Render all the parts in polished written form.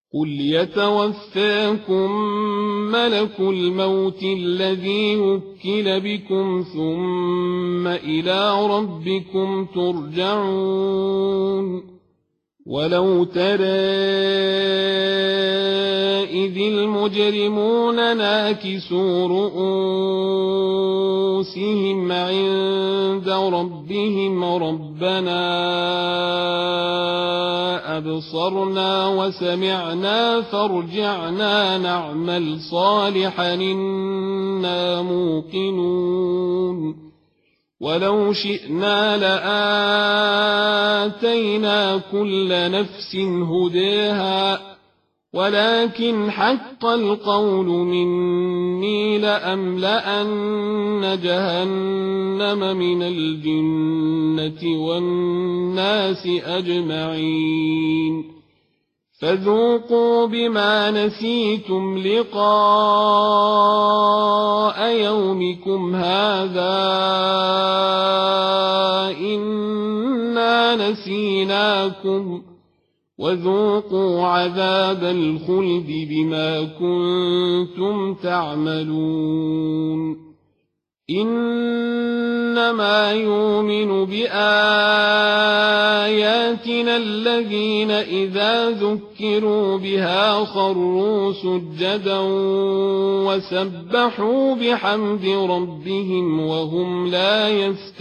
قل يتوفاكم ملك الموت الذي وكل بكم ثم إلى ربكم ترجعون ولو ترى إذ المجرمون ناكسوا رؤوسهم عند ربهم ربنا أبصرنا وسمعنا فارجعنا نعمل صالحا إنا موقنون ولو شئنا لآتينا كل نفس هداها ولكن حق القول مني لأملأن جهنم من الجنة والناس أجمعين فذوقوا بما نسيتم لقاء يومكم هذا إنا نسيناكم وذوقوا عذاب الخلد بما كنتم تعملون إنما يؤمن بآياتنا الذين إذا ذكروا بها خروا سجدا وسبحوا بحمد ربهم وهم لا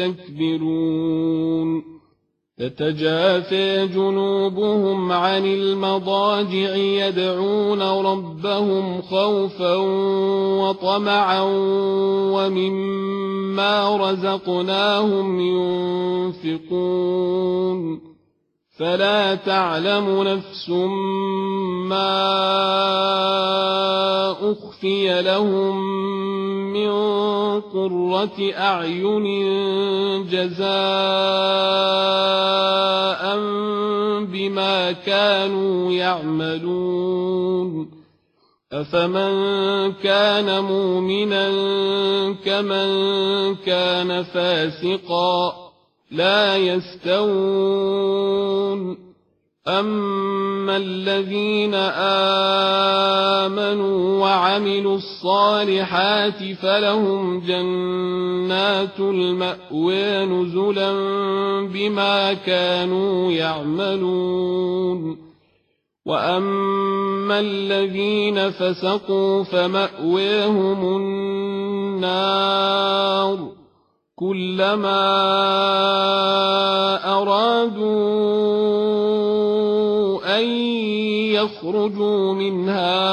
يستكبرون تتجافى جنوبهم عن المضاجع يدعون ربهم خوفا وطمعا ومما رزقناهم ينفقون فلا تعلم نفس ما أخفي لهم من قرة أعين جزاء بما كانوا يعملون أفمن كان مؤمنا كمن كان فاسقا لا يستوون أما الذين آمنوا وعملوا الصالحات فلهم جنات المأوى نزلا بما كانوا يعملون وأما الذين فسقوا فمأواهم النار كلما أرادوا أن يخرجوا منها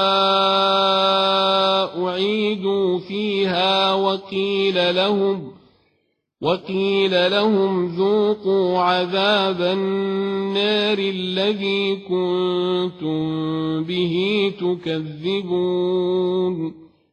أعيدوا فيها وقيل لهم ذوقوا عذاب النار الذي كنتم به تكذبون